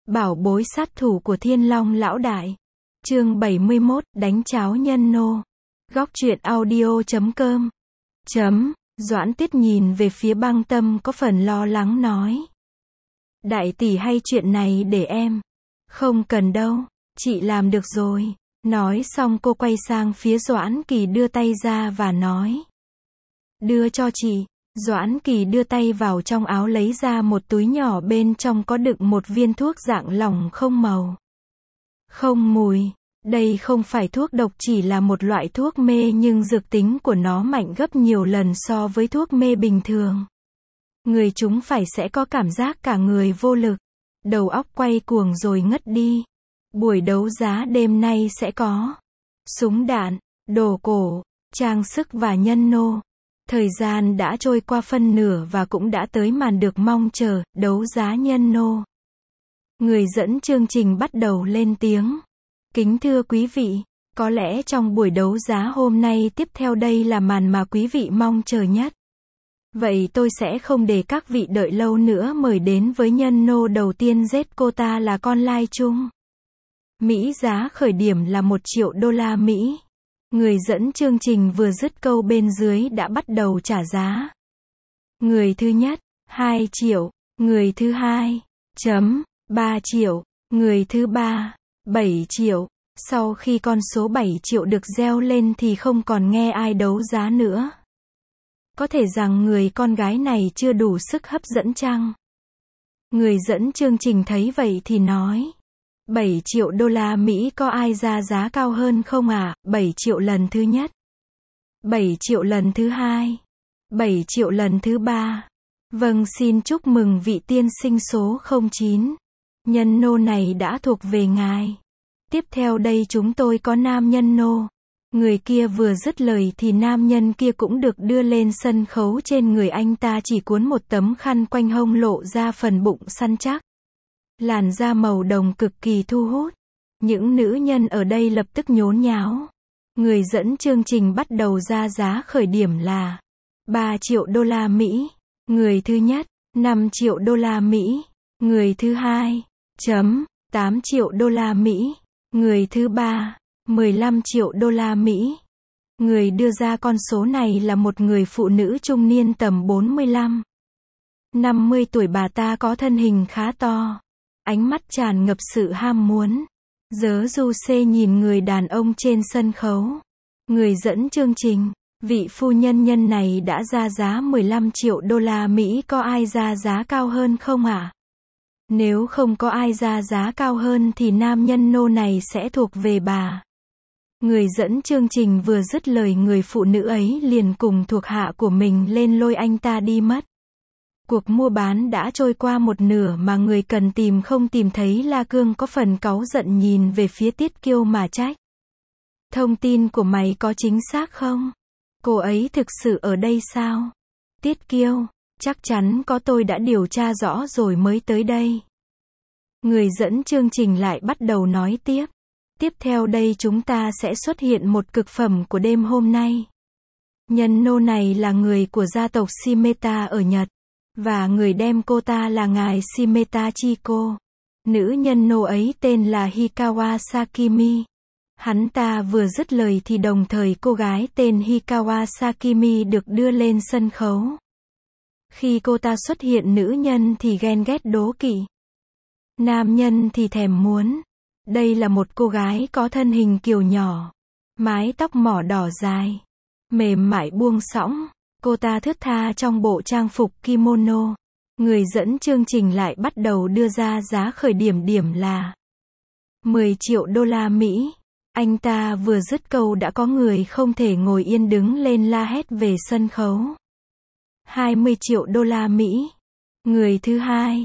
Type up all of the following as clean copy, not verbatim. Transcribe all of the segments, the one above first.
Bảo bối sát thủ của Thiên Long lão đại. Chương 71, đánh cháo nhân nô. Góc truyện audio.com. Doãn Tuyết nhìn về phía Băng Tâm có phần lo lắng nói. Đại tỷ hay chuyện này để em. Không cần đâu, chị làm được rồi. Nói xong cô quay sang phía Doãn Kỳ đưa tay ra và nói. Đưa cho chị. Doãn Kỳ đưa tay vào trong áo lấy ra một túi nhỏ bên trong có đựng một viên thuốc dạng lỏng không màu. Không mùi. Đây không phải thuốc độc, chỉ là một loại thuốc mê nhưng dược tính của nó mạnh gấp nhiều lần so với thuốc mê bình thường. Người chúng phải sẽ có cảm giác cả người vô lực, đầu óc quay cuồng rồi ngất đi. Buổi đấu giá đêm nay sẽ có súng đạn, đồ cổ, trang sức và nhân nô. Thời gian đã trôi qua phân nửa và cũng đã tới màn được mong chờ, đấu giá nhân nô. Người dẫn chương trình bắt đầu lên tiếng. Kính thưa quý vị, có lẽ trong buổi đấu giá hôm nay tiếp theo đây là màn mà quý vị mong chờ nhất. Vậy tôi sẽ không để các vị đợi lâu nữa, mời đến với nhân nô đầu tiên. Giết cô ta là con lai chung. Mỹ giá khởi điểm là 1 triệu đô la Mỹ. Người dẫn chương trình vừa dứt câu bên dưới đã bắt đầu trả giá. Người thứ nhất, 2 triệu. Người thứ hai, 3 triệu. Người thứ ba, 7 triệu. Sau khi con số 7 triệu được reo lên thì không còn nghe ai đấu giá nữa. Có thể rằng người con gái này chưa đủ sức hấp dẫn chăng? Người dẫn chương trình thấy vậy thì nói. 7 triệu đô la Mỹ có ai ra giá cao hơn không ạ? 7 triệu lần thứ nhất. 7 triệu lần thứ hai. 7 triệu lần thứ ba. Vâng, xin chúc mừng vị tiên sinh số 09. Nhân nô này đã thuộc về ngài. Tiếp theo đây chúng tôi có nam nhân nô. Người kia vừa dứt lời thì nam nhân kia cũng được đưa lên sân khấu. Trên người anh ta chỉ cuốn một tấm khăn quanh hông, lộ ra phần bụng săn chắc. Làn da màu đồng cực kỳ thu hút. Những nữ nhân ở đây lập tức nhốn nháo. Người dẫn chương trình bắt đầu ra giá khởi điểm là 3 triệu đô la Mỹ. Người thứ nhất, 5 triệu đô la Mỹ. Người thứ hai, 8 triệu đô la Mỹ. Người thứ ba, 15 triệu đô la Mỹ. Người đưa ra con số này là một người phụ nữ trung niên tầm 45-50 tuổi. Bà ta có thân hình khá to, ánh mắt tràn ngập sự ham muốn. Dớ du xê nhìn người đàn ông trên sân khấu. Người dẫn chương trình, vị phu nhân này đã ra giá 15 triệu đô la Mỹ, có ai ra giá cao hơn không ạ? Nếu không có ai ra giá cao hơn thì nam nhân nô này sẽ thuộc về bà. Người dẫn chương trình vừa dứt lời, người phụ nữ ấy liền cùng thuộc hạ của mình lên lôi anh ta đi mất. Cuộc mua bán đã trôi qua một nửa mà người cần tìm không tìm thấy. La Cương có phần cáu giận nhìn về phía Tiết Kiêu mà trách. Thông tin của mày có chính xác không? Cô ấy thực sự ở đây sao? Tiết Kiêu, chắc chắn có, tôi đã điều tra rõ rồi mới tới đây. Người dẫn chương trình lại bắt đầu nói tiếp. Tiếp theo đây chúng ta sẽ xuất hiện một cực phẩm của đêm hôm nay. Nhân nô này là người của gia tộc Shimeta ở Nhật. Và người đem cô ta là ngài Shimeta Chiko. Nữ nhân nô ấy tên là Hikawa Sakimi. Hắn ta vừa dứt lời thì đồng thời cô gái tên Hikawa Sakimi được đưa lên sân khấu. Khi cô ta xuất hiện, nữ nhân thì ghen ghét đố kỵ. Nam nhân thì thèm muốn. Đây là một cô gái có thân hình kiều nhỏ, mái tóc mỏ đỏ dài, mềm mại buông xõng. Cô ta thướt tha trong bộ trang phục kimono. Người dẫn chương trình lại bắt đầu đưa ra giá khởi điểm là 10 triệu đô la Mỹ. Anh ta vừa dứt câu đã có người không thể ngồi yên đứng lên la hét về sân khấu. 20 triệu đô la Mỹ. Người thứ hai,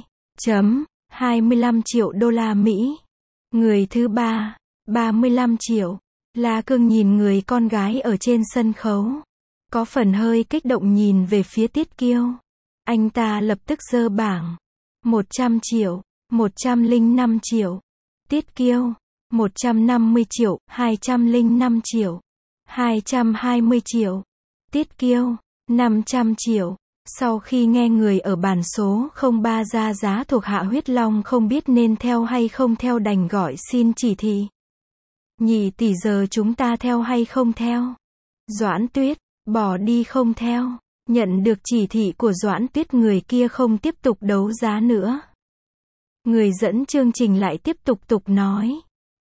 25 triệu đô la Mỹ. Người thứ ba, 35 triệu. La Cương nhìn người con gái ở trên sân khấu, có phần hơi kích động nhìn về phía Tiết Kiêu. Anh ta lập tức giơ bảng. 100 triệu, 105 triệu. Tiết Kiêu, 150 triệu, 205 triệu, 220 triệu. Tiết Kiêu, 500 triệu, Sau khi nghe người ở bản số 03 ra giá thuộc Hạ Huyết Long không biết nên theo hay không theo đành gọi xin chỉ thị. Nhị tỷ giờ chúng ta theo hay không theo? Doãn Tuyết, bỏ đi không theo. Nhận được chỉ thị của Doãn Tuyết người kia không tiếp tục đấu giá nữa. Người dẫn chương trình lại tiếp tục nói.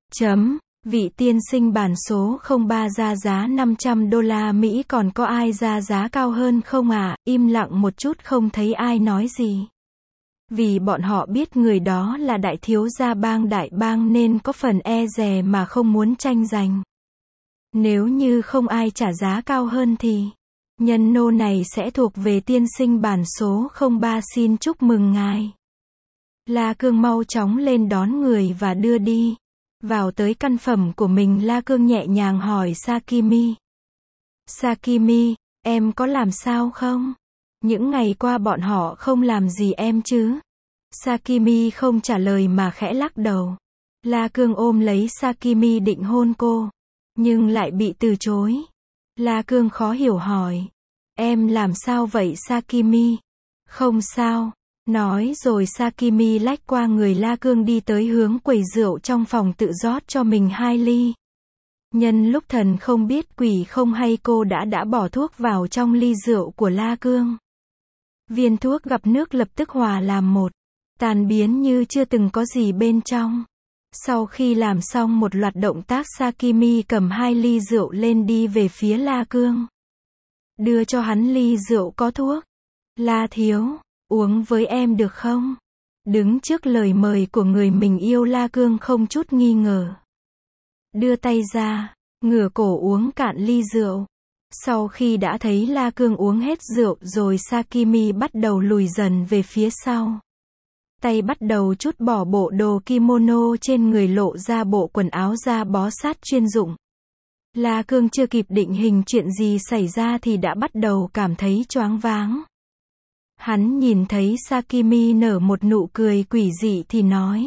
Vị tiên sinh bản số 03 ra giá $500 còn có ai ra giá cao hơn không à? Im lặng một chút không thấy ai nói gì. Vì bọn họ biết người đó là đại thiếu gia đại bang nên có phần e dè mà không muốn tranh giành. Nếu như không ai trả giá cao hơn thì nhân nô này sẽ thuộc về tiên sinh bản số 03 xin chúc mừng ngài. La Cương mau chóng lên đón người và đưa đi. Vào tới căn phẩm của mình La Cương nhẹ nhàng hỏi Sakimi. Sakimi, em có làm sao không? Những ngày qua bọn họ không làm gì em chứ? Sakimi không trả lời mà khẽ lắc đầu. La Cương ôm lấy Sakimi định hôn cô. Nhưng lại bị từ chối. La Cương khó hiểu hỏi. Em làm sao vậy Sakimi? Không sao. Nói rồi Sakimi lách qua người La Cương đi tới hướng quầy rượu trong phòng tự rót cho mình 2 ly. Nhân lúc thần không biết quỷ không hay cô đã bỏ thuốc vào trong ly rượu của La Cương. Viên thuốc gặp nước lập tức hòa làm một. Tan biến như chưa từng có gì bên trong. Sau khi làm xong một loạt động tác Sakimi cầm 2 ly rượu lên đi về phía La Cương. Đưa cho hắn ly rượu có thuốc. La thiếu, uống với em được không? Đứng trước lời mời của người mình yêu La Cương không chút nghi ngờ. Đưa tay ra, ngửa cổ uống cạn ly rượu. Sau khi đã thấy La Cương uống hết rượu rồi Sakimi bắt đầu lùi dần về phía sau. Tay bắt đầu trút bỏ bộ đồ kimono trên người lộ ra bộ quần áo da bó sát chuyên dụng. La Cương chưa kịp định hình chuyện gì xảy ra thì đã bắt đầu cảm thấy choáng váng. Hắn nhìn thấy Sakimi nở một nụ cười quỷ dị thì nói.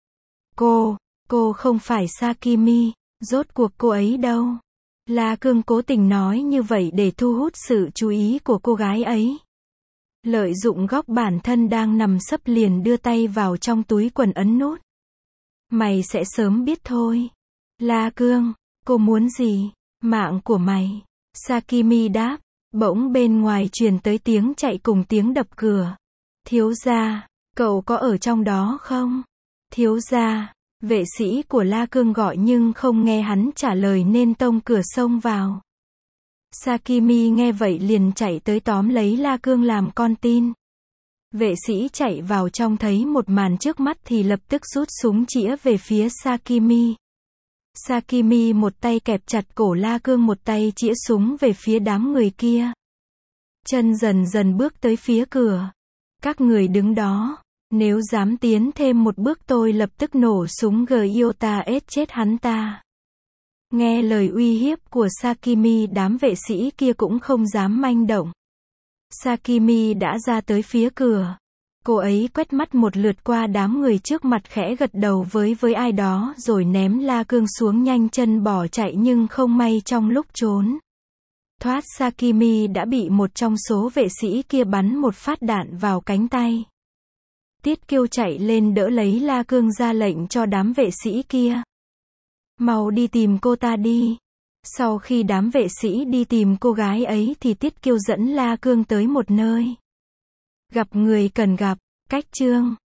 Cô không phải Sakimi, rốt cuộc cô ấy đâu? La Cương cố tình nói như vậy để thu hút sự chú ý của cô gái ấy. Lợi dụng góc bản thân đang nằm sấp liền đưa tay vào trong túi quần ấn nút. Mày sẽ sớm biết thôi. La Cương, cô muốn gì? Mạng của mày. Sakimi đáp. Bỗng bên ngoài truyền tới tiếng chạy cùng tiếng đập cửa. Thiếu gia, cậu có ở trong đó không? Thiếu gia, vệ sĩ của La Cương gọi nhưng không nghe hắn trả lời nên tông cửa xông vào. Sakimi nghe vậy liền chạy tới tóm lấy La Cương làm con tin. Vệ sĩ chạy vào trong thấy một màn trước mắt thì lập tức rút súng chĩa về phía Sakimi. Sakimi một tay kẹp chặt cổ La Cương một tay chĩa súng về phía đám người kia. Chân dần dần bước tới phía cửa. Các người đứng đó. Nếu dám tiến thêm một bước tôi lập tức nổ súng Gyota chết hắn ta. Nghe lời uy hiếp của Sakimi đám vệ sĩ kia cũng không dám manh động. Sakimi đã ra tới phía cửa. Cô ấy quét mắt một lượt qua đám người trước mặt khẽ gật đầu với ai đó rồi ném La Cương xuống nhanh chân bỏ chạy nhưng không may trong lúc trốn thoát Sakimi đã bị một trong số vệ sĩ kia bắn một phát đạn vào cánh tay. Tiết Kiêu chạy lên đỡ lấy La Cương ra lệnh cho đám vệ sĩ kia. Mau đi tìm cô ta đi. Sau khi đám vệ sĩ đi tìm cô gái ấy thì Tiết Kiêu dẫn La Cương tới một nơi. Gặp người cần gặp, cách chương.